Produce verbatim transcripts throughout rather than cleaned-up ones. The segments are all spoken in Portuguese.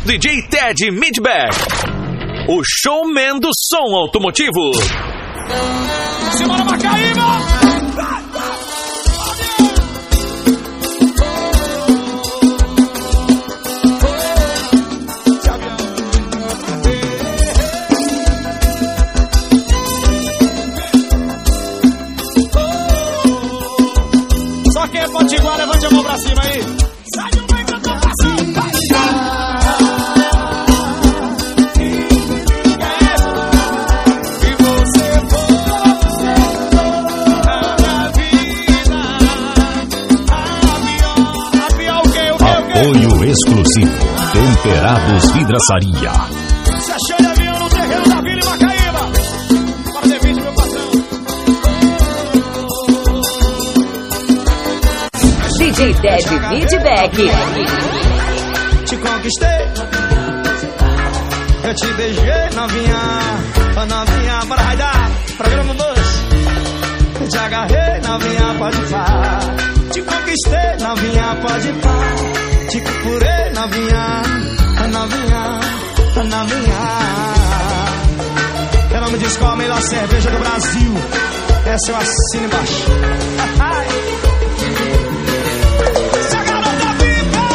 D J Ted Midback, o showman do som automotivo. Simbora, Macaíba! Só quem é potiguar, levante a mão pra cima aí. Sai do meio que eu tô passando. Apoio exclusivo Temperados Vidraçaria. Se achou de avião no terreno da Vila em Macaíba. Para D vinte, meu patrão. D J Ted Midback. Te conquistei, eu te beijei, novinha. Ô novinha, bora raidar. Programa dois. Te agarrei, novinha, pode pá. Te conquistei, novinha, pode pá. Te curei, novinha, a novinha, a novinha. Eu não me diz qual a melhor cerveja do Brasil. Essa eu assino embaixo. Se a garota viva,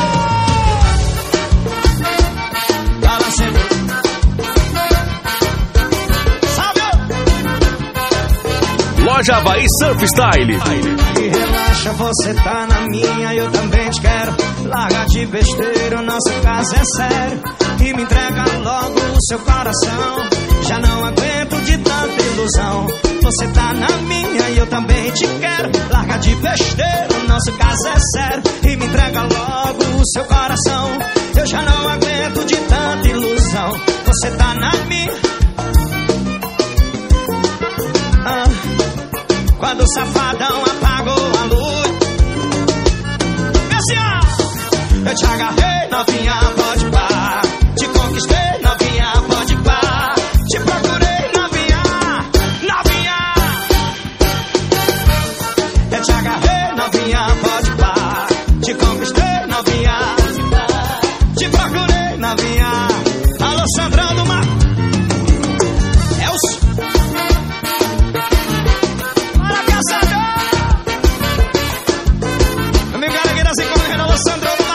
ela sempre sabe. Loja Havaí Surf Style. E relaxa, você tá na minha, eu também te quero. Larga de besteira, o nosso caso é sério. E me entrega logo o seu coração. Já não aguento de tanta ilusão. Você tá na minha e eu também te quero. Larga de besteira, o nosso caso é sério. E me entrega logo o seu coração. Eu já não aguento de tanta ilusão. Você tá na minha. Ah, quando o safadão apagou a luz, eu te agarrei, novinha, pode pá. Te conquistei, novinha, pode pá. Te procurei, novinha, novinha. Eu te agarrei, novinha, pode pá. Te conquistei, novinha. Te procurei, novinha. Alô, Sandrão do Mar. Elcio. Para caçador. Amigo Galegueira, assim como ele, alô, Sandrão do Mar.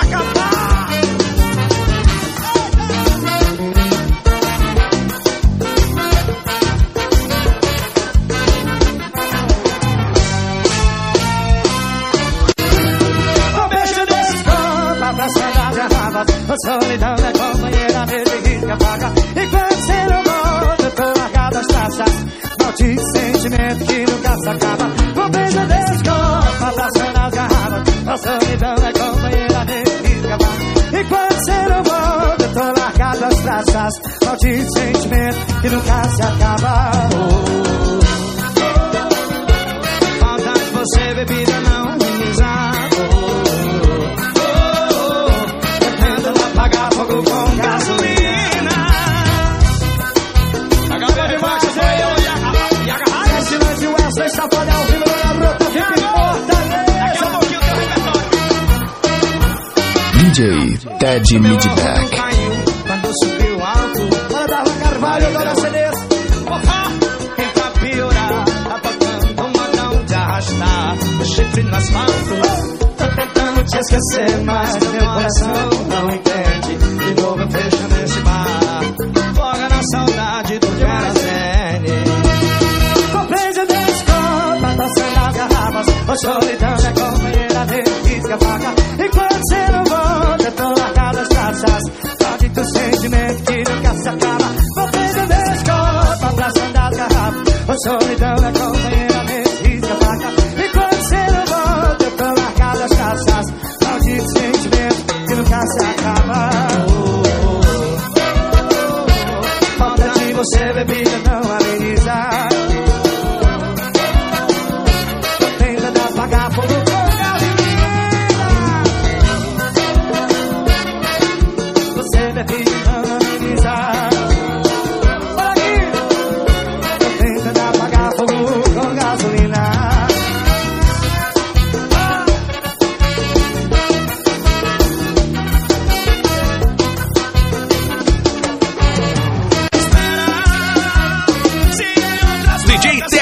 A solidão é companheira, nele risca a faca. Enquanto você não volta, eu tô largado as traças. Maldito sentimento que nunca se acaba. Com beijo desculpa, abraçando as garrafas. A solidão é companheira, nele risca a faca. Enquanto você não volta, eu tô largado as traças. Maldito sentimento que nunca se acaba. Oh, oh, oh. Falta de você, bebida não amizade. Apagar fogo com gasolina. Acabou de baixo, sou eu e a, e a garrafa. Esse lance, o Wesley Safadão, ao vivo na Brota, fica em Fortaleza. Daqui a pouquinho tem o repertório. D J Ted Midback. Quando subiu alto, bora Darla Carvalho, dona C Ds. Opa, quem pra piorar, tá tocando um modão de arrastar o chifre no asfalto. Tô tentando te esquecer, mas meu coração não entende. De novo eu fecho nesse bar, foga na saudade do querosene. Comprei de desculpa, dançando as garrafas. O solidão é companheira, dele risca a faca. Enquanto você não volta, eu tô largado as traças. Maldito sentimento que nunca se acaba. Comprei de desculpa, abraçando as garrafas. O solidão é companheira, dele risca a faca. Enquanto você não volta, eu tô largado as traças. Maldito sentimento que nunca se acaba. Falta de você, bebida não ameniza. Tô tentando apagar fogo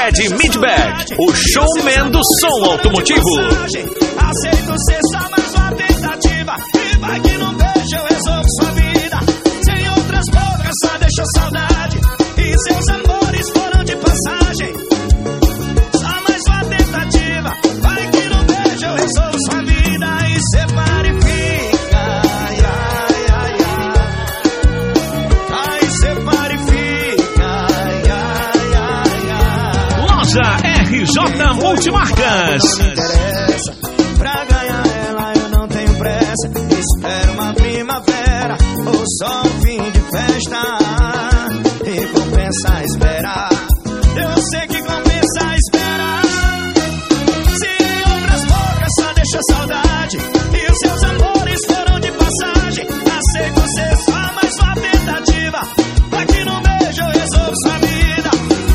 Ted Midback, o showman do som automotivo. Aceito ser só mais uma tentativa. E vai que num beijo eu resolvo sua vida. Sem outras bocas só deixou saudade. E seus amores foram de passagem. Só mais uma tentativa. Vai que num beijo eu resolvo sua vida. E cê para e fica. Ai, ai, ai, ai. Ai, cê para e fica. Ai, ai, ai, ai. Loja R J Multimarcas. Pra ganhar ela eu não tenho pressa. Espero uma primavera ou só um fim de festa. E compensa esperar. Eu sei que compensa esperar. Se em outras bocas só deixa saudade. E os seus amores foram de passagem. Aceito ser só mais uma tentativa. Aqui no beijo eu resolvo sua vida.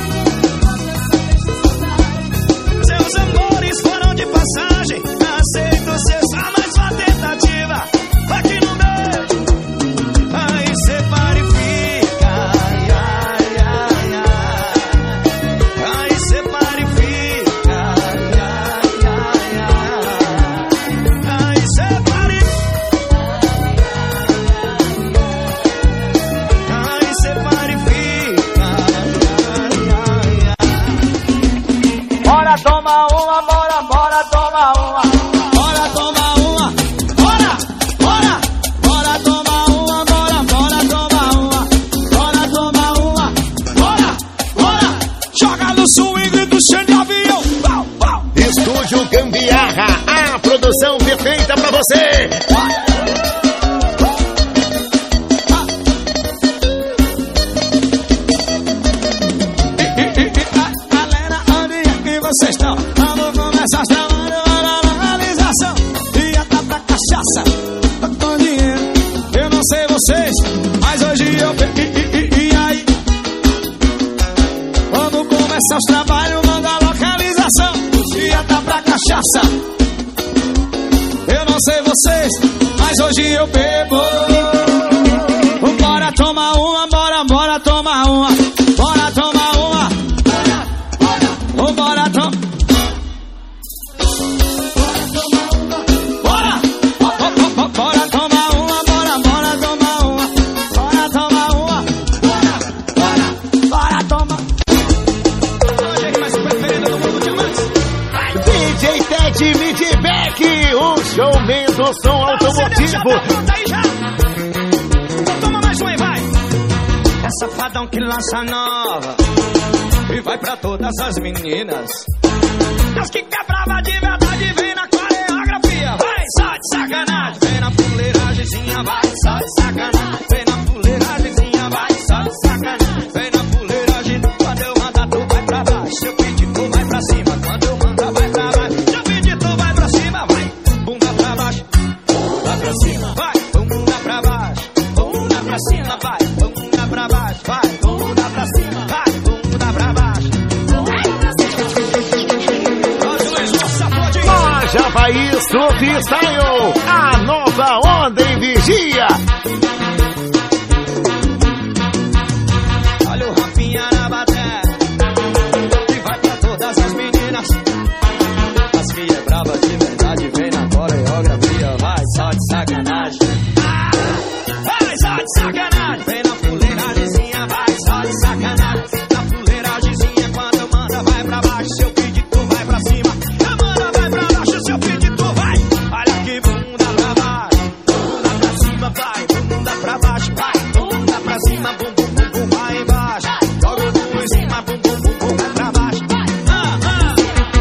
Seus amores foram de passagem. Aceito ser só mais uma tentativa. Aqui no meio. Aí cê para e fica. Ai, ai, ai, ai. Aí cê para e fica. Ai, ai, ai, ai. Aí cê para e Aí cê para e fica. Ai, ai, ai. Bora tomar uma, bora, bora tomar uma. Bora tomar uma, bora, bora. Bora tomar uma, bora, bora tomar uma. Bora tomar uma, bora, bora. Joga no swing, grito cheio de avião. Pau, pau. Estúdio Gambiarra, a produção perfeita pra você. Galera, onde é que vocês estão? Vamos começar chamando a realização. E a tá pra cachaça, tô com dinheiro. Eu não sei vocês, mas hoje eu pe- e, e, e, e aí? Vamos começar os trabalhos, manda a localização. E a tá pra cachaça. Eu não sei vocês, mas hoje eu bebo. Bora tomar uma, bora, bora tomar uma. Bora tomar uma. Oh, bora tomar. Bora! Oh, oh, oh, oh, bora tomar uma, bora, bora tomar uma. Bora tomar uma. Bora, bora, bora tomar. Hoje é que mais preferido do mundo de antes. D J Ted Midback, o showman do som automotivo. Pronto aí já. Então toma mais um aí, vai. É safadão que lança nova e vai pra todas as meninas. As que quer brava de verdade, vem na coreografia. Vai, só de sacanagem. Vem na fuleiragemzinha, vai, só de sacanagem. Vem na fuleiragemzinha, vai, só de sacanagem. Vem na fuleiragem, quando eu mandar tu vai pra baixo. Se eu pedir tu vai pra cima, quando eu mandar vai pra baixo. Se eu pedir tu vai pra cima, vai, bunda pra baixo. Bunda pra cima, vai, bunda pra baixo. Bunda pra cima, vai, bunda pra baixo. Vai, bunda pra cima, vai, bunda pra baixo. Loja País Surf Style, a nova onda em vigia. Olha o Rafinha na bateria e vai pra todas as meninas. As que é brava de verdade, vem na coreografia. Vai, só de sacanagem. Ah, vai, só de sacanagem. Vem na fuleiragemzinha, vai, só de sacanagem. Na fuleiragemzinha, quando eu mando, vai pra baixo. Se eu pedir, tu vai pra cima. Eu mando, vai pra baixo. Se eu pedir, tu vai. Olha que bunda pra baixo. Bunda pra cima, vai. Bunda pra baixo, vai. Bunda pra cima, bum, bum, bum, bum, vai embaixo. Joga o bumbum em cima, bum, bum, bum, bum, vai pra baixo. Ah, ah.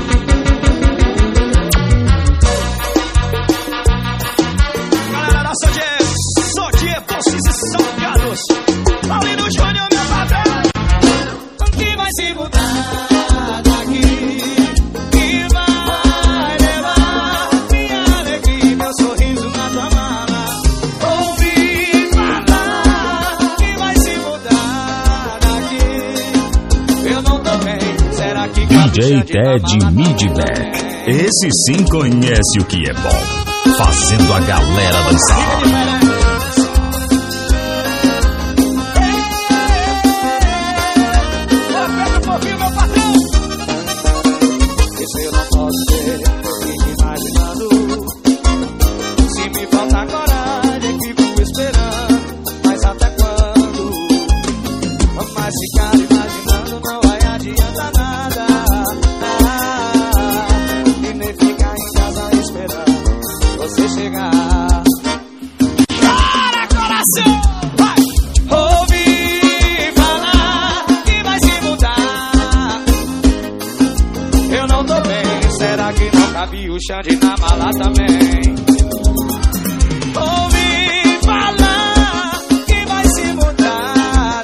Galera da Sodier, Sodier, Doces e Salgados. Paulino Júnior, meu patrão. O que vai se mudar daqui? Que vai levar minha alegria, meu sorriso na tua mala. Ouvi falar que vai se mudar daqui. Eu não tô bem, será que D J Ted Midback. Esse sim conhece o que é bom, fazendo a galera dançar. Pega um pouquinho, meu patrão. Xande na mala também. Ouvi falar que vai se mudar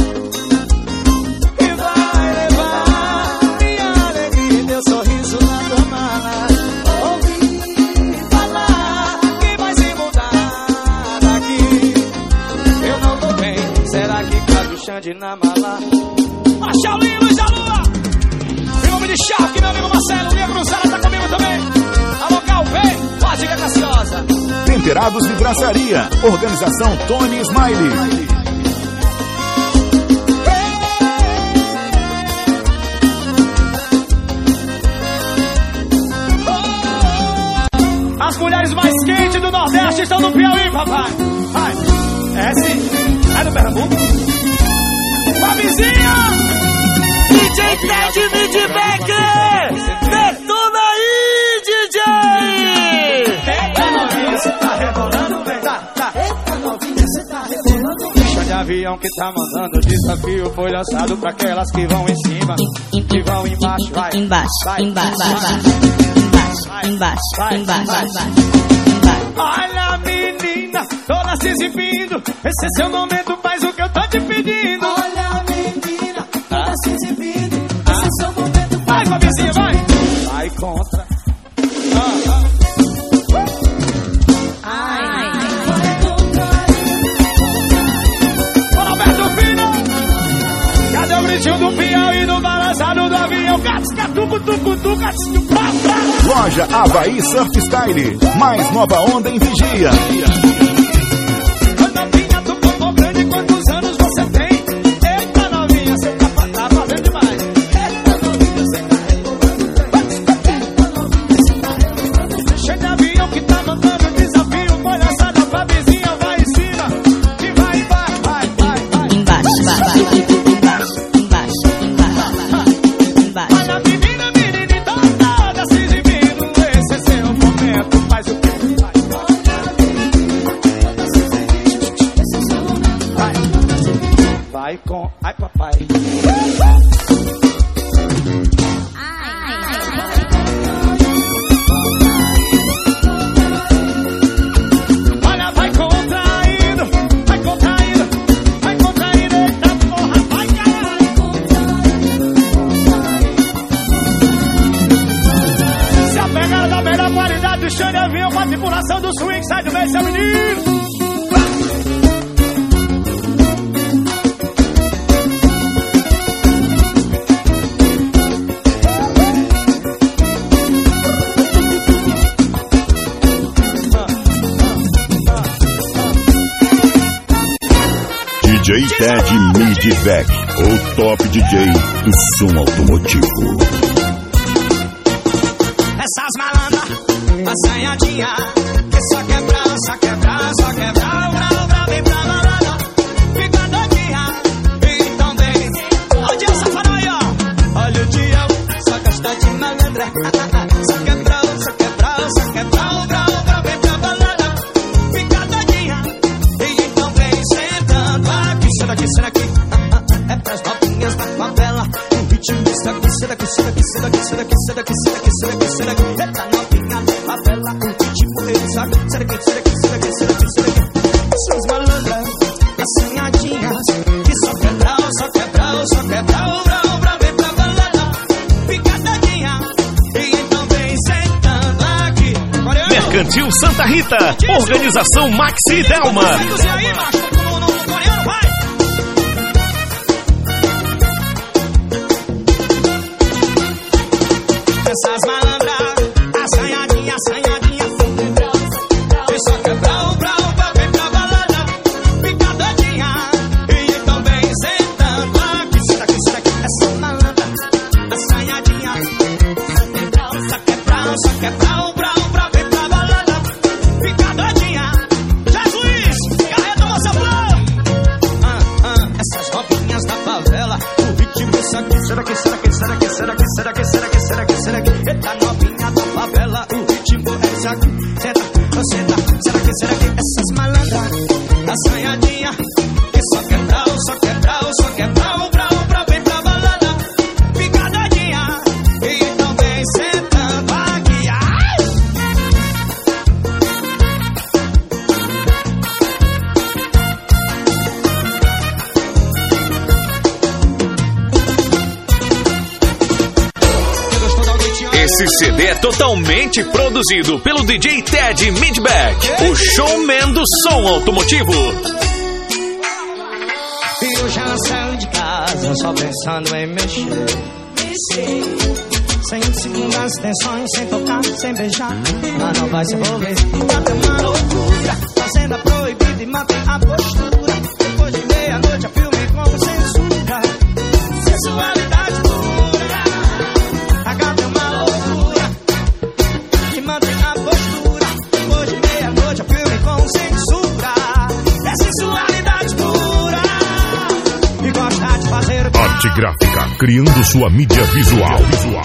e vai levar minha alegria e meu sorriso na tua mala. Ouvi falar que vai se mudar daqui. Eu não tô bem, será que cabe o Xande na mala? A Shaolin, Luiz da Lua, em nome de Shark, meu amigo Marcelo, minha cruzada tá comigo também. Alô, Calvê, Lógica Graciosa. Temperados Vidraçaria, organização Tony Smiley. As mulheres mais quentes do Nordeste estão no Piauí, papai. Vai, é sim, é do Pernambuco. A vizinha D J Ted Midback, detona aí, D J. Eita novinha, cê tá rebolando, vem, tá, tá. Eita novinha, cê tá rebolando, vem. Deixa de avião que tá mandando desafio, foi lançado pra aquelas que vão em cima, que vão embaixo, vai. Embaixo, vai, embaixo, vai, embaixo, embaixo, vai, embaixo, vai, embaixo. Olha, menina, toda se exibindo, esse é seu momento, faz o que eu tô te pedindo. Olha, menina, toda se exibindo, esse é seu momento, vai, Fabizinha, vai. Vai contra. Ah, ah. Ai, Vai contra. Bora, Alberto Filho. Cadê o gritinho do Piauí no balançado do avião? Gatos, catuco, tucu, tucu, gatos, pra, pra. Loja Havaí Surf Style, mais nova onda em Vigia. Novinha do corpo grande, quantos anos você tem? Eita novinha, cê tá, tá fazendo demais. Eita novinha, cê tá rebolando. Eita novinha, cê tá rebolando. Deixa de avião que tá mandando desafio, foi lançada pra vizinha, vai em cima. E vai, vai, vai, vai, vai. embaixo, embaixo, embaixo, embaixo, embaixo, embaixo. Olha, menina, menina, toda se exibindo, esse é seu momento, faz o que vai. Vai com... Ai, papai. Olha, vai contraindo, vai contraindo, vai contraindo, eita porra, vai caralho. Se a pegada da melhor qualidade do Xande avião, com a tripulação do swing, sai do meio, seu menino. D J Ted Midback, o top D J do som automotivo. Essas malandras, assanhadinha, que só quebrar, só quebrar, só quebrar, brau, brau, vem pra balada, fica doidinha, então vem. Olha o dia safado aí, ó, olha o dia, só gosta de malandra, só quebrar, só quebrar, só quebrar, brau, brau, vem pra balada, fica doidinha, então vem sentando aqui, será que, será que, é pras novinhas da favela, o ritmo está aqui, será que, será que, será que, será que, será que, será que, será que, será que, eita novinha da favela, o ritmo ele sabe, será que, será que, será que, será que, será que, suas malandras, assanhadinhas, que só quebral, só quebral, só quebral, brau, brau, vem pra balada, picadinha, e então vem sentando aqui. Coreano, Mercantil Santa Rita, Organização Maxi e Delma. seduzir aí, macho, no, no, no coreano, vai. Essas malandras, assanhadinha, assanhadinha, e só quebrar o brau, brau, vem pra balada, fica doidinha, e então vem sentando aqui. Será que, será que essa malandra, assanhadinha, só quebrar, só quebrar o brau, brau, vem pra balada, fica doidinha. Jesus, carreta moça flor. Ah, ah, essas roupinhas da favela, o ritmo isso aqui. Será que, será que, será que, será que, será que, será que, será que, será que, eita novinha da favela, o ritmo é isso aqui. Senta, senta, será que, será que essas malandras, assanhadinha, que só quebrar, só quebrar, só quebrar o brau, brau, vem pra balada, fica doidinha, e então vem sentando aqui. Ai! Esse C D é totalmente produzido pelo D J Ted Midback, o showman do som automotivo. E eu já saio de casa só pensando em mexer. Sem segundas tensões, sem tocar, sem beijar, mas não vai se envolver. Até uma loucura, fazenda proibida e mantém a postura. Depois de meia-noite a filme com censura. Sensualidade pura. A gata é uma loucura e mantém a postura. Depois de meia-noite a filme com censura. É sensualidade pura e gosta de fazer o Arte gráfica, criando sua mídia visual. visual.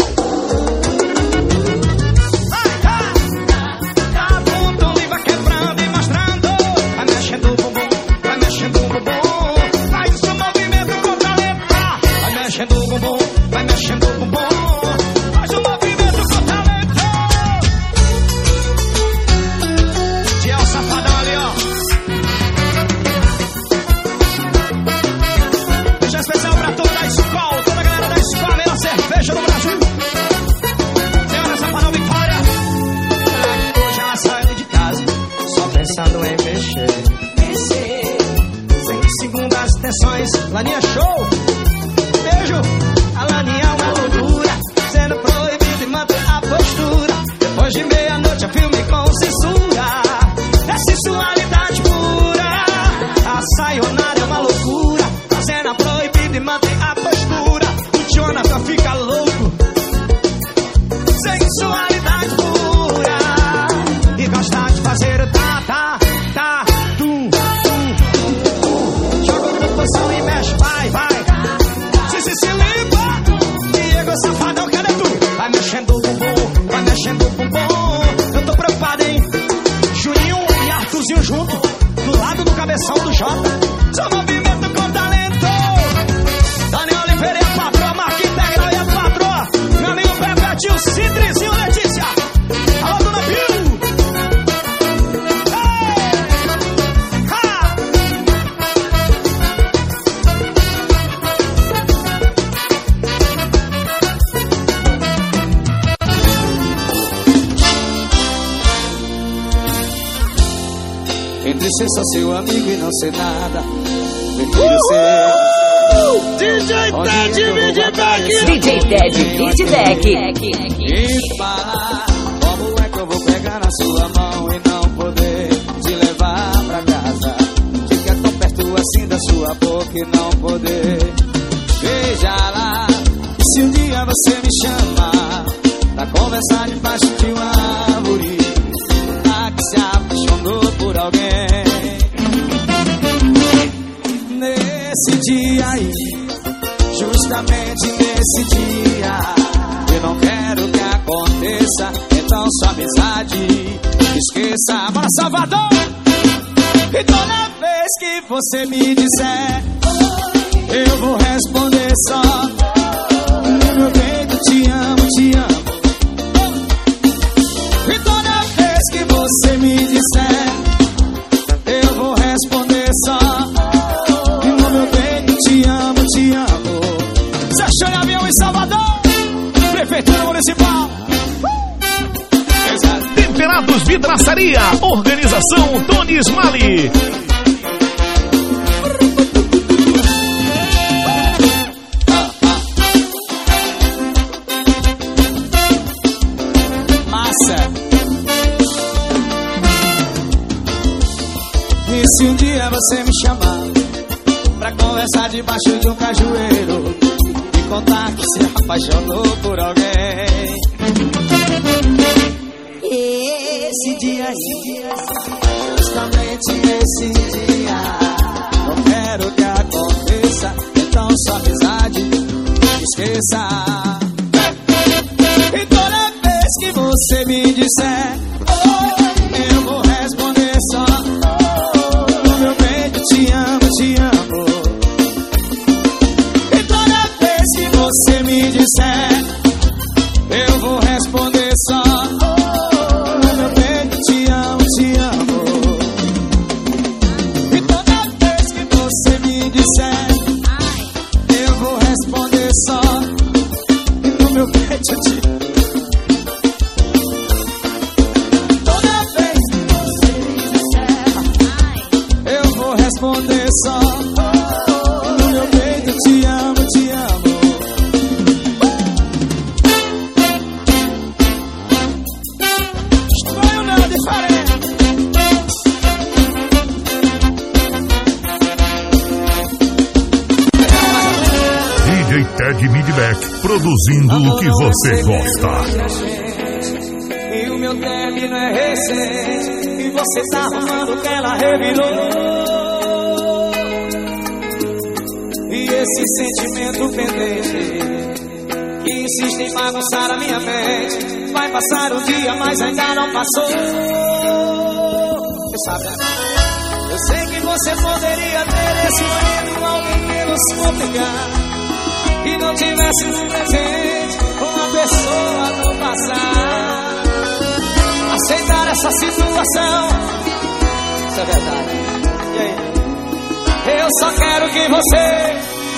Laninha show, beijo. A Laninha é uma loucura, sendo proibido e mantém a postura. Depois de meia-noite é filme com censura. É sensualidade pura. A Sayonara é uma loucura, fazendo proibido e mantém a postura. O Jonathan fica louco. Sensualidade pura e gosta de fazer o tá, tá, tá, tum, tum, tum. Joga outra posição e mexe, vai, vai. Se, se, se limpa. Diego Safadão, cadê tu? Vai mexendo o bumbum, vai mexendo o bumbum. Eu tô preocupado, hein? Juninho e Arthurzinho junto, do lado do cabeção do Jota. Só movimento com talento. Daniel Oliveira e a patroa, Marquinhos Integral e a patroa. Meu amigo Pepe, o Citrizinho, Letícia. Alô, Dona Bill. Entre ser só seu amigo e não ser nada, prefiro ser D J Ted Midback. D J Ted Midback. E falar como é que eu vou pegar na sua mão e não poder te levar pra casa. Fica tão perto assim da sua boca e não poder. Veja lá, se um dia você me chama pra conversar debaixo de uma árvore, ah, que se apaixonou por alguém. Nesse dia aí, justamente nesse dia, eu não quero que aconteça, então sua amizade esqueça. Bora, Salvador! E toda vez que você me disser, eu vou responder só: meu bem, te amo, te amo. E toda vez que você me disser, eu vou responder só: meu bem, te amo, te amo. Seixão e Avião em Salvador, Prefeitura Municipal. Temperados Vidraçaria, organização Tony Smalley. Massa. E se um dia você me chamar pra conversar debaixo de um cajueiro e contar que se apaixonou por alguém, esse dia aí, justamente esse dia, não quero que aconteça, então sua amizade esqueça. E toda vez que você me disser, eu vou responder só: meu bem, te amo, te amo. E toda vez que você me disser, eu vou responder só: meu bem, te amo, te amo. E toda vez que você me disser, eu vou responder só: no meu bem, te amo. No meu peito te amo, te amo. Estranho não, diferente. D J Ted Midback, produzindo o que você gosta. E o meu término é recente, e você tá arrumando que ela revirou. E esse sentimento pendente que insiste em bagunçar a minha mente, vai passar o dia, mas ainda não passou. Você sabe, né? Eu sei que você poderia ter escolhido alguém menos complicado, que não tivesse no presente uma pessoa no passado. Aceitar essa situação, isso é verdade. E aí? Eu só quero que você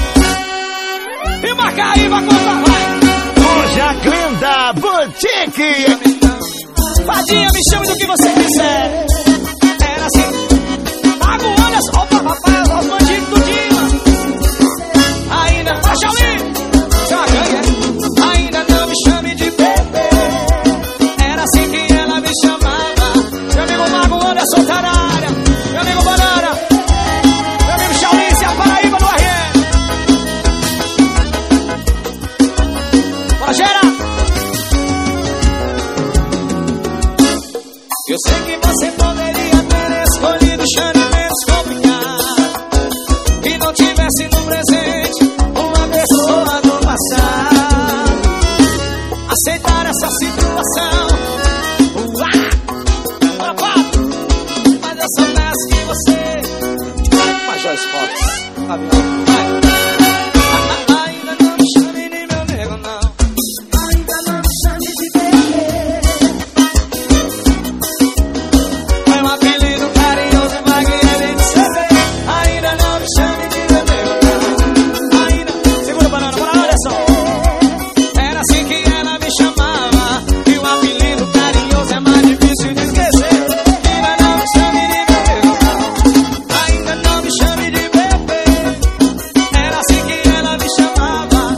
e Macaíba conta vai. Hoje a Glenda Boutique. Fadinha, me chame do que você quiser. Era assim, magoando as roupas, papai, os bandidos do dia. Ainda, baixa ali, seu ganha. Ainda não me chame de bebê. Era assim que ela me chamava. Meu amigo Mago Anderson tá na área. Meu amigo Banana. Meu amigo Shaolin, se a Paraíba do R M. Bora, gera. Eu sei que você poderia ter escolhido Xane menos complicado, que não tivesse no presente uma pessoa do passado. Aceitar essa situação, uá, papo. Mas eu só peço que você Major Fox, avião, vai. Ainda não me chame de meu nego, não. Ainda não me chame de bebê. É um apelido carinhoso, vai que ele saber. Ainda não me chame de meu nego, não. Ainda, segura a banana, bora, Anderson. Era assim que ela me chamava, e um apelido carinhoso é mais difícil de esquecer. Ainda não me chame de meu nego, não. Ainda não me chame de bebê. Era assim que ela me chamava.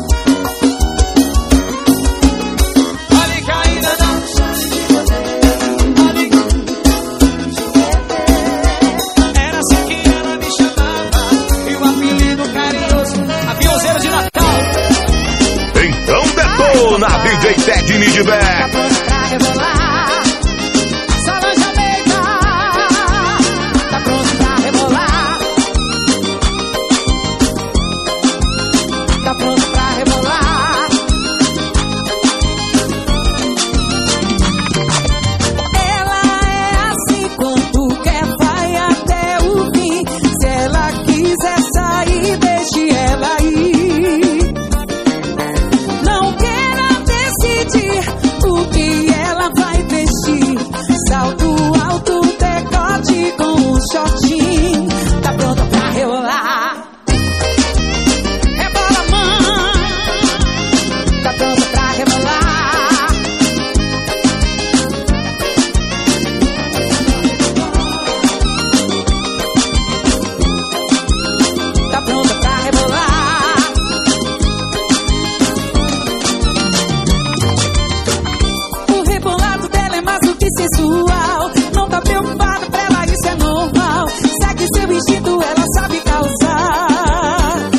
Olha que ainda não me chame de bebê. Olha que era assim que ela me chamava, e um apelido carinhoso, aviãozeiro de Natal. Então detona, D J Ted Midback. Pra rebolar, Solange Almeida. Tá pronto pra rebolar. Tá pronto pra rebolar. Ela é assim, quando quer vai até o fim. Se ela quiser sair, deixe ela ir. Não queira decidir o que ela vai vestir. Salto alto, decote com um shortinho. Tá pronta pra rebolar. Rebola, mãe. Tá pronta pra rebolar. Tá pronta pra rebolar. O rebolado dela é mais do que sensual. Não tá preocupada, pra ela isso é normal. Segue seu instinto, ela sabe causar.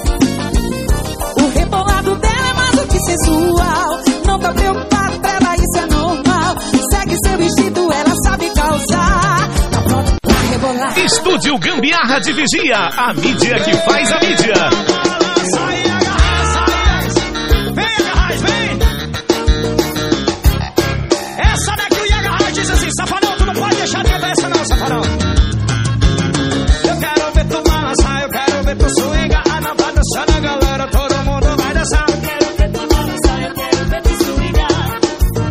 O rebolado dela é mais do que sensual. Não tá preocupada, pra ela isso é normal. Segue seu instinto, ela sabe causar. Tá pronta pra rebolar. Estúdio Gambiarra de Vigia, a mídia que faz a mídia. Sai, agarra, sai. Vem, agarra, vem. Essa daqui o Iagarra diz assim: Safarão, tu não pode deixar de ver essa não, Safarão. Eu quero ver tu balançar, eu quero ver tu swingar. A nova dançando, a galera, todo mundo vai dançar. Eu quero ver tu balançar, eu quero ver tu swingar.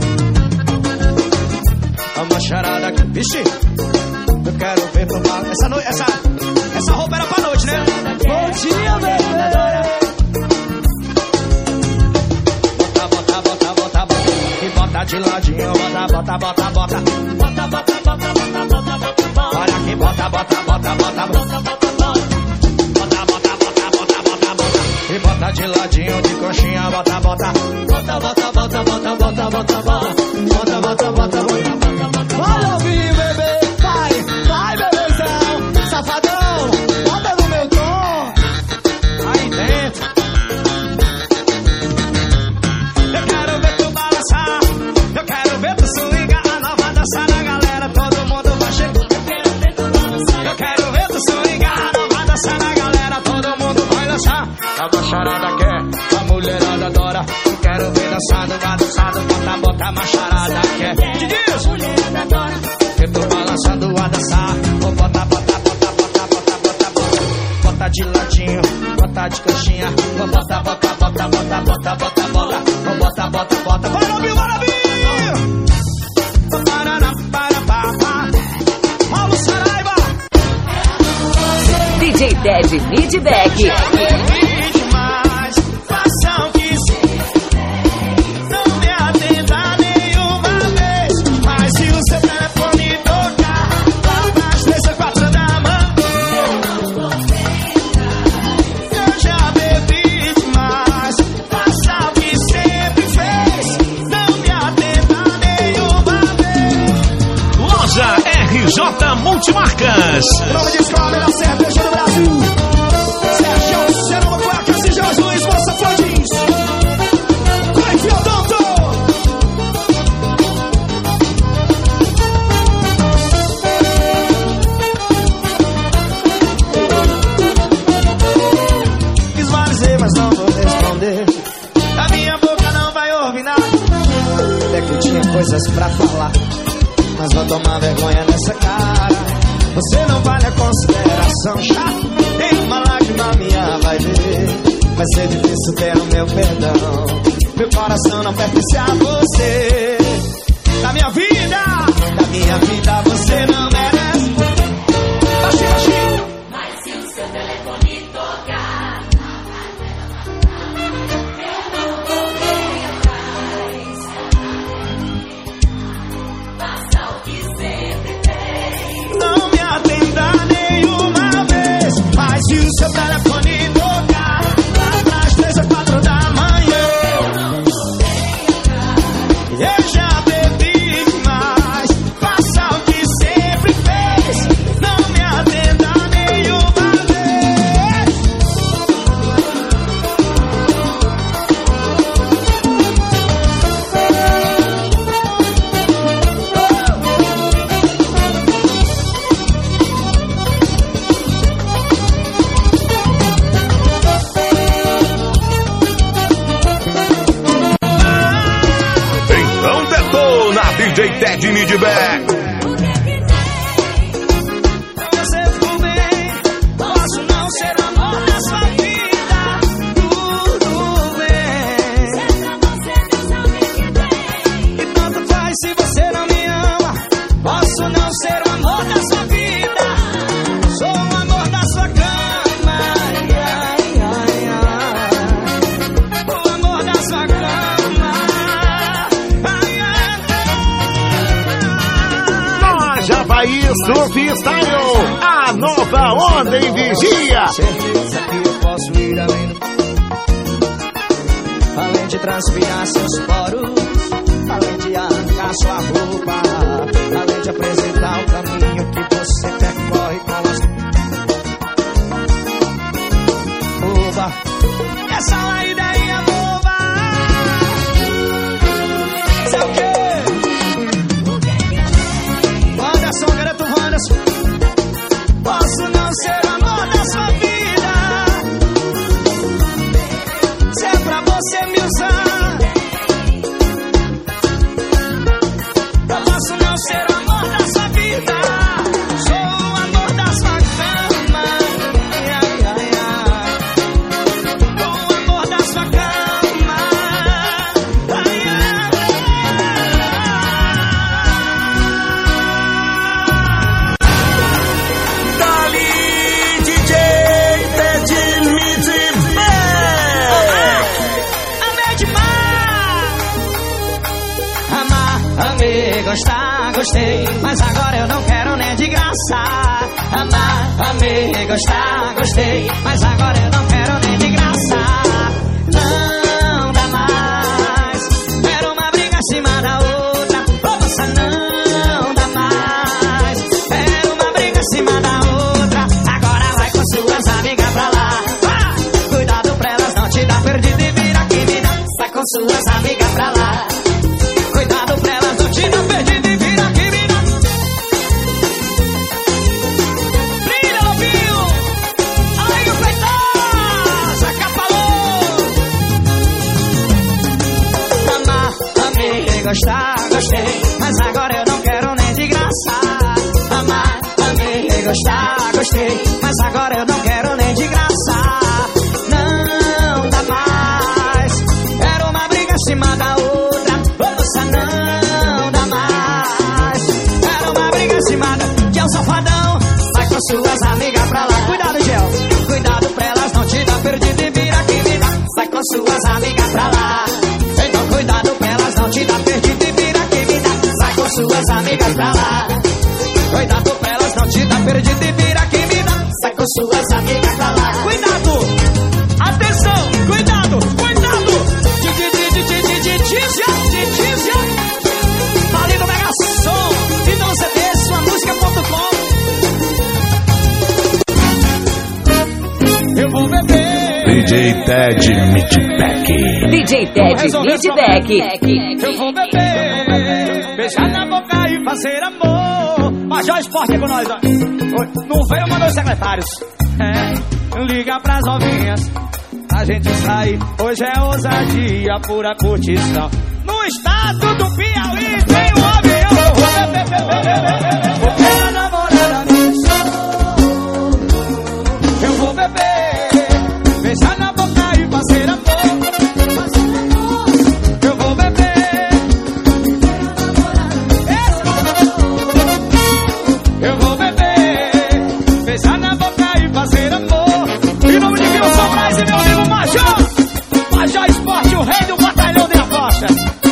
Uma charada aqui, vixe. Eu quero ver tu balançar. Essa, no... essa... essa roupa era pra noite, né? Bom dia, bebê. Bota, bota, bota, bota, bota. E bota de ladinho, bota, bota, bota, bota. Bota, bota, bota, bota, bota, bota, bota. Olha aqui, bota, bota, bota, bota, bota. bota de ladinho, de coxinha, bota, bota. Bota, bota, bota, bota, bota, bota, bota. Bota, bota, bota, bota, bota, bota. Vai ouvir, bebê, vai, vai, bebezão. Safadão, bota no meu tom. Aí dentro. Eu quero ver tu balançar, eu quero ver tu swingar. A nova dança da galera, todo mundo vai chegar. Eu quero ver tu balançar, eu quero ver tu swingar. A nova dança da galera, todo mundo vai dançar. A macharada quer, a mulherada adora. Eu quero ver dançando, balançado, bota, bota, a macharada quer. Que diz? A mulherada adora. Eu tô balançando a dançar. Vou botar, bota, bota, bota, bota, bota, bota. Bota de ladinho, bota de coxinha. Vou botar, bota, bota, bota, bota, bota, bota. Vou botar, bota, bota. Bora, Bill, bora, Bill! Para, para, para, para. Paulo Saraiva. D J Ted Midback. J Multimarcas. Nome de escola, a melhor cerveja do Brasil. Sérgio, Cerama, Quacas e Jorge Luiz, Moça Fodins. Vai, Fiodonto! Visualizei, mas não vou responder. A minha boca não vai ouvir nada. Até que eu tinha coisas pra falar, mas vou tomar vergonha nessa cara. Você não vale a consideração. Já tem uma lágrima minha, vai ver. Vai ser difícil ter o meu perdão. Meu coração não pertence a você. Da minha vida, da minha vida você não merece. Baixinho, baixinho. Mas se o seu telefone tocar, eu não vou vir atrás. Faça o que sempre fez. Não me atenda nenhuma vez. Mas se o seu telefone tocar lá pras três ou quatro da manhã, eu já bebi demais. Faça o que sempre fez. Não me atenda nenhuma vez. Então detona D J Ted Midback. Você ficou bem, posso não ser o amor da sua vida. Tudo bem. E tanto faz se você não me ama. Posso não ser o amor da sua vida. Sou o amor da sua cama. Ai, ai, ai, ai. O amor da sua cama. Ai, ai, ai. Loja Bahia Surf Style, a nova onda em vigia. Certeza que eu posso ir além do... Além de transpirar seus poros, além de arrancar sua roupa, além de apresentar o caminho que você percorre com as... Boba, essa laída aí é boba. Sei o quê? Wanderson, garoto Wanderson. Posso não ser o amor da sua vida. Se é pra você me usar, eu posso não ser o amor da sua vida. Sou o amor da sua cama. Ai, ai, ai, ai. O amor da sua cama. Ai, ai, Dali D J Ted Midback. amei demais. Amar, amei, gostar, gostei, mas agora eu não quero nem de graça. Amar, amei, gostar, gostei, mas agora eu não quero nem de graça. suas amigas pra lá. Ah! Cuidado pra elas não te dar perdido e vir aqui me dar. Sai com suas amigas pra lá. Cuidado pra elas não te dar perdido e vir aqui me dar. Brilha, Lobinho! Aí o Feitosa, Capalô! Amar, amei, gostar, gostei. Mas agora eu não quero nem de graça. Amar, amei, gostar, gostei. Mas agora eu não quero nem de graça. Não dá mais. Era uma briga acima da outra. Moça, não dá mais. Era uma briga acima da... Que é o safadão. Sai com suas amigas pra lá. Cuidado, Gel. Cuidado pra elas não te dar perdido e vir aqui me dar. Sai com suas amigas pra lá. Então cuidado pra elas não te dar perdido e vir aqui me dar. Sai com suas amigas pra lá. Cuidado pra elas não te dar perdido e vir aqui me dar. Sai com suas amigas pra lá. Cuidado! Atenção! Cuidado! Cuidado! Tícia! Tícia! Ali no Mega Som! Então C D, sua música ponto com. Eu vou beber. D J Ted Midback. D J Ted Midback. Eu vou beber. Beijar na boca e fazer amor. Major Esporte é com nós, ó. Não veio, mandou os secretários. É, liga pras novinhas. A gente sai, hoje é ousadia, pura curtição. No estado do Piauí tem um avião. Eu vou beber, beber, beber, beber. Porque a namorada me chamou. Eu vou beber. Beijar na boca e fazer amor. Eu vou beber. Eu vou beber. Beijar na boca e fazer amor. Em nome de Wilson Braz e meu amigo Major. Major Esporte, o rei do batalhão de Aposta.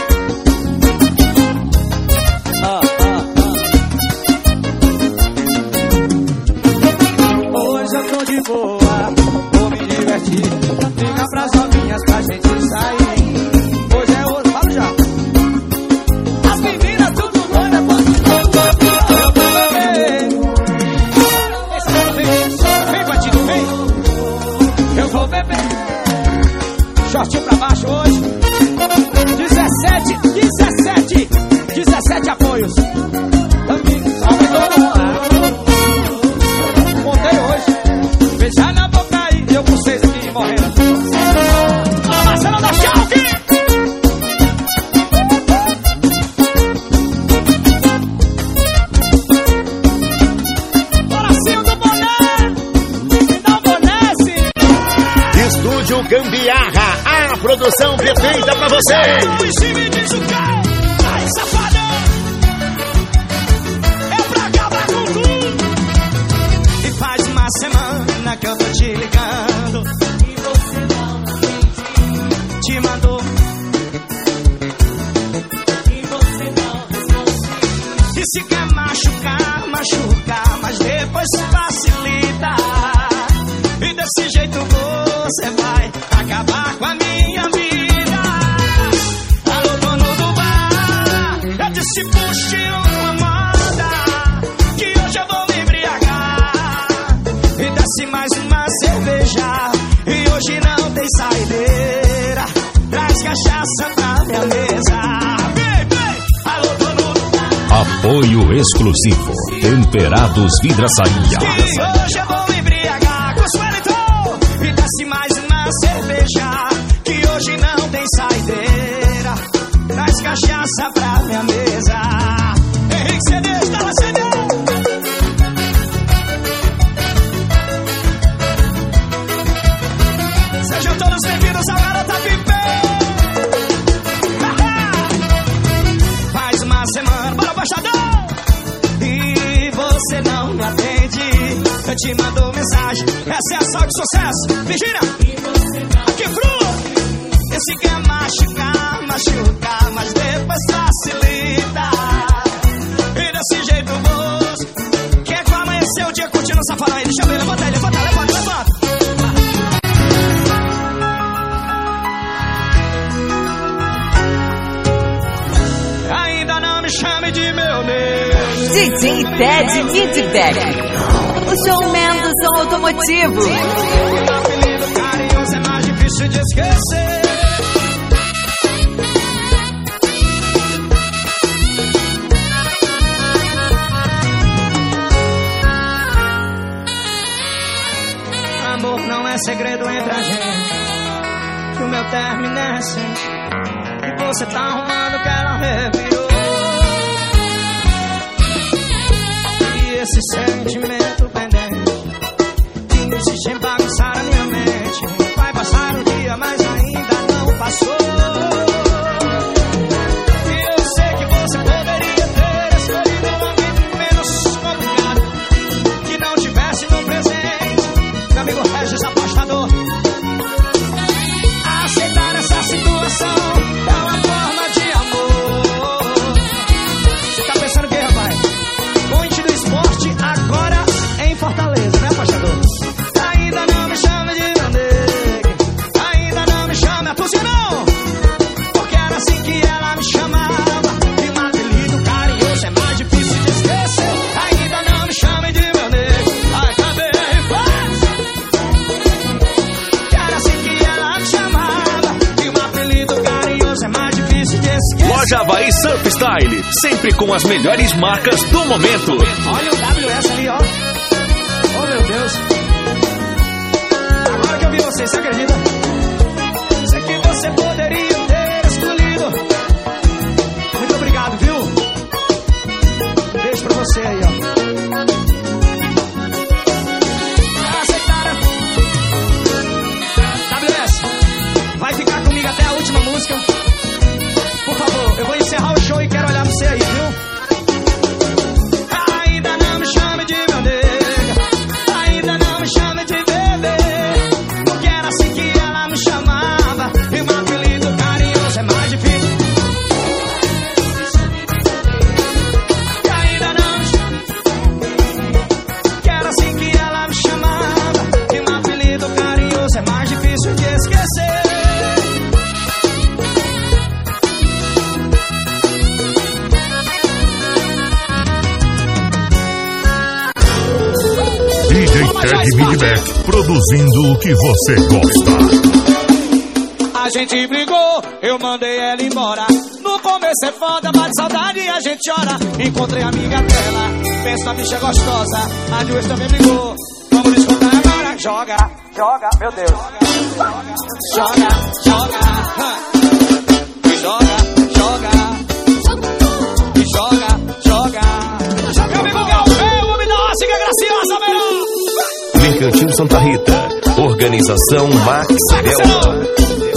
Ah, ah, ah. Hoje eu tô de boa, vou me divertir. Liga pras novinhas pra gente sair. Hoje é outro, fala já. As meninas tudo doida, pode. Eu vou beber. Vem, batido, vem. Eu vou beber. Shortinho pra baixo hoje. dezessete, dezessete, dezessete apoios. Salve todo mundo. Montei hoje. Beijar na boca aí. Eu com vocês aqui morrendo. Marcelo da Schalke. Coração do boné. Me dá um boné, sim. Estúdio Gambiarra, a produção perfeita pra você. E se me diz o quê? Ai, safadão. É pra acabar com tudo. E faz uma semana que eu tô te ligando. E você não atende. Te mandou. E você não responde. E se quer machucar, machucar, mas depois facilita. E desse jeito você vai acabar com a minha vida. Alô, dono do bar, eu disse puxe uma moda, que hoje eu vou me embriagar. E desce mais uma cerveja, e hoje não tem saideira. Traz cachaça pra minha mesa. Vem, vem, alô, dono do bar. Apoio exclusivo. Temperados Vidraçaria. Que hoje eu vou me embriagar com os Wellington. E desce mais uma cerveja, que hoje não tem saideira. Traz cachaça pra minha mesa. Henrique C D, está lá C D. Sejam todos bem-vindos ao Garota Pipe. Faz uma semana, bora baixadão. E você não me atende. Eu te mando mensagem, essa é a sal de sucesso. Vigina! Aqui crua! Esse quer machucar, machucar, mas depois facilita. E desse jeito você quer que amanhecer o dia curtindo o safadão aí. Deixa eu ver, levanta aí, levanta, levanta, levanta. Ainda não me chame de meu Deus. D J Ted Midback. O showman do som automotivo. O apelido carinhoso é mais difícil de esquecer. Amor não é segredo entre a gente, que o meu término é recente, e você tá arrumando que ela revirou. E esse sentimento pendente insiste em bagunçar a minha mente. Vai passar o dia, mas ainda não passou. E eu sei que você poderia ter escolhido um amigo menos complicado, que não tivesse no presente, meu amigo Regis apostador. Aceitar essa situação é uma forma de amor. Você tá pensando o que, rapaz? Ponte do esporte agora em Fortaleza, né, apostador? Ainda não me chama de meu nego, ainda não me chama, Tuzi não, porque era assim que ela me chamava. E um apelido carinhoso é mais difícil de esquecer. Ainda não me chame de meu nego, ai, cadê a infância? Que era assim que ela me chamava. E um apelido carinhoso é mais difícil de esquecer. Loja Havaí Surf Style, sempre com as melhores marcas do momento. Olha o W S ali, ó. Oh, meu Deus. Agora que eu vi você, você acredita? Sei que você poderia ter escolhido. Muito obrigado, viu? Um beijo pra você aí, ó. Aceitaram? W S, vai ficar comigo até a última música. Por favor, eu vou encerrar o show e quero olhar pra você aí, viu? Ainda não me chame de meu nega, ainda não me chame de bebê, porque era assim que ela me chamava. E um apelido carinhoso é mais difícil. Que ainda não me chame, que era assim que ela me chamava. E um apelido carinhoso é mais difícil de esquecer. D J Ted Midback, produzindo o que você gosta. A gente brigou, eu mandei ela embora. No começo é foda, bate saudade e a gente chora. Encontrei a amiga dela, pensa na bicha gostosa. A duas também brigou, vamos escutar agora. Joga, joga, meu Deus. Joga, joga, e joga, joga, e joga, joga. Meu amigo Galvão, o me dá uma siga graciosa, melhor. Mercantil Santa Rita, organização Max Delta.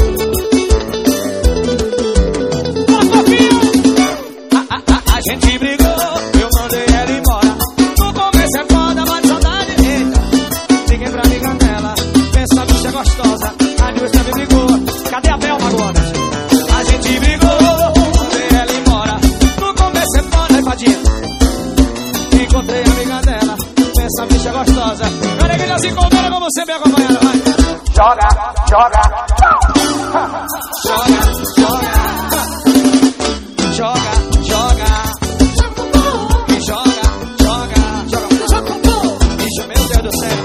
A, a, a, a gente brigou, eu mandei ela embora. No começo é foda, bate saudade. Eita, liguei pra amiga dela, pensa na bicha gostosa. A duas também brigou, cadê a Belma agora? A gente brigou, mandei ela embora. No começo é foda, enfadinha. Encontrei a amiga dela, pensa na bicha gostosa. Careguilha se encontrando como sempre acompanhando, vai. Joga, joga, joga, joga, joga, joga, e joga, joga, joga, bicho, meu Deus do céu,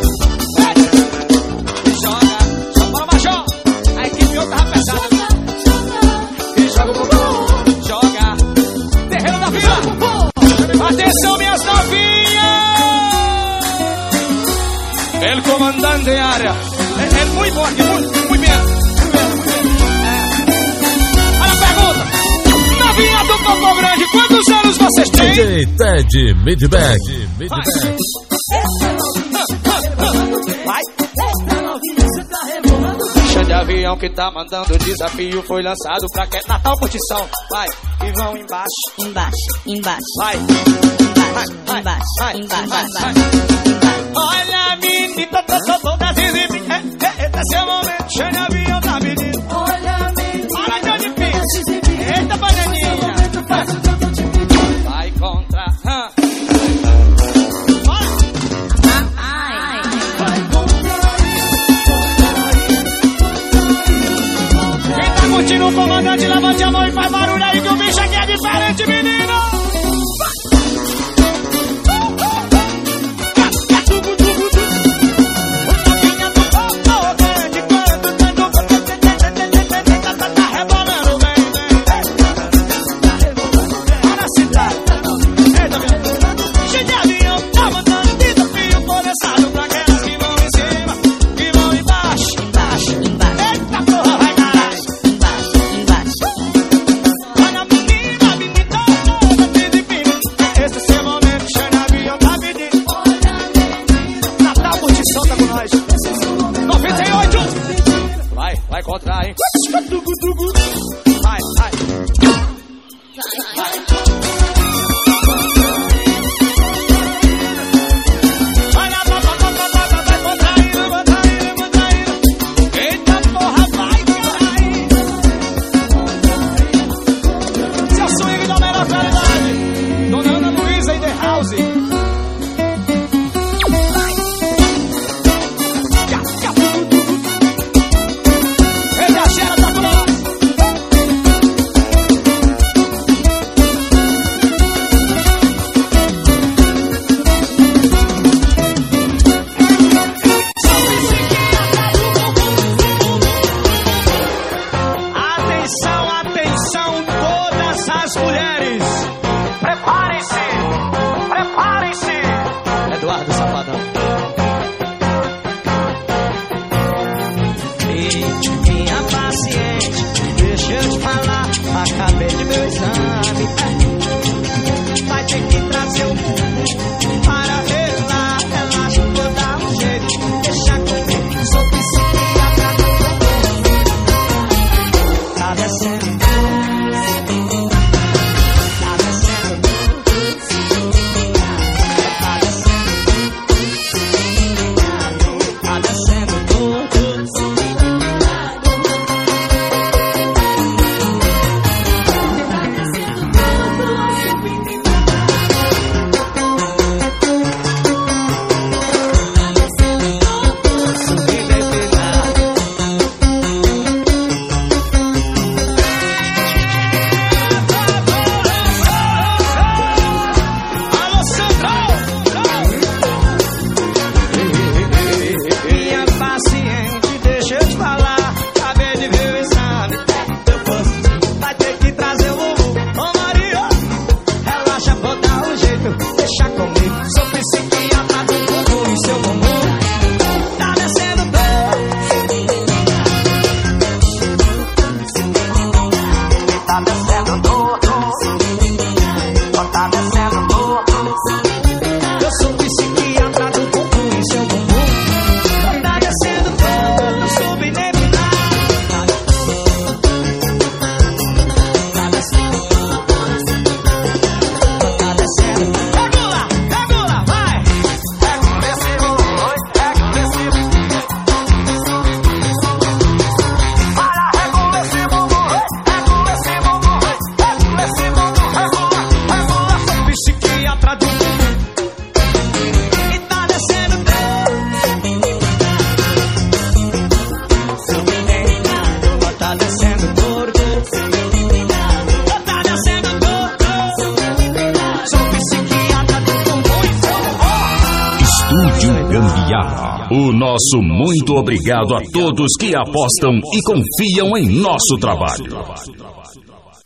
e joga, joga, bora Major, a equipe outra tava pesada, e joga o bumbum, joga, terreiro da vila, atenção minhas novinhas, el comandante de área, é, é muito bom aqui, muito, muito bem, muito bem, muito bem. É. Olha a pergunta, novinha do Coco Grande, quantos anos vocês têm? D J Ted Midback. Vai. Bicha de avião que tá mandando desafio foi lançado pra que Natal curtição. Vai, e vão embaixo, Embaixo, embaixo, vai, embaixo, vai, embaixo, vai, embaixo, vai, embaixo, vai. embaixo. Olha a menina, tô, tô, toda zizibi. Eita, seu momento, cheio de avião tá pedindo. Olha a menina, olha de onde fiz. Eita, bananinha. Vai contra, hã? Ai, Quem tá curtindo o comandante, levante a mão e faz barulho aí que o bicho aqui é diferente, menino. contrai. Vai, vai. Olha, vai, vai, vai, vai, vai, contraindo, contraindo, contraindo. Eita porra, vai, caralho. Seu swing da melhor qualidade. Dona Ana Luísa in the house. Acabei de meu exame. Vai ter que trazer o bumbum para relar. Relaxa, vou dar um jeito. Deixa comigo, sou psiquiatra. Tá descendo. Tá descendo. Tá descendo. Tá descendo tudo. O nosso muito obrigado a todos que apostam e confiam em nosso trabalho.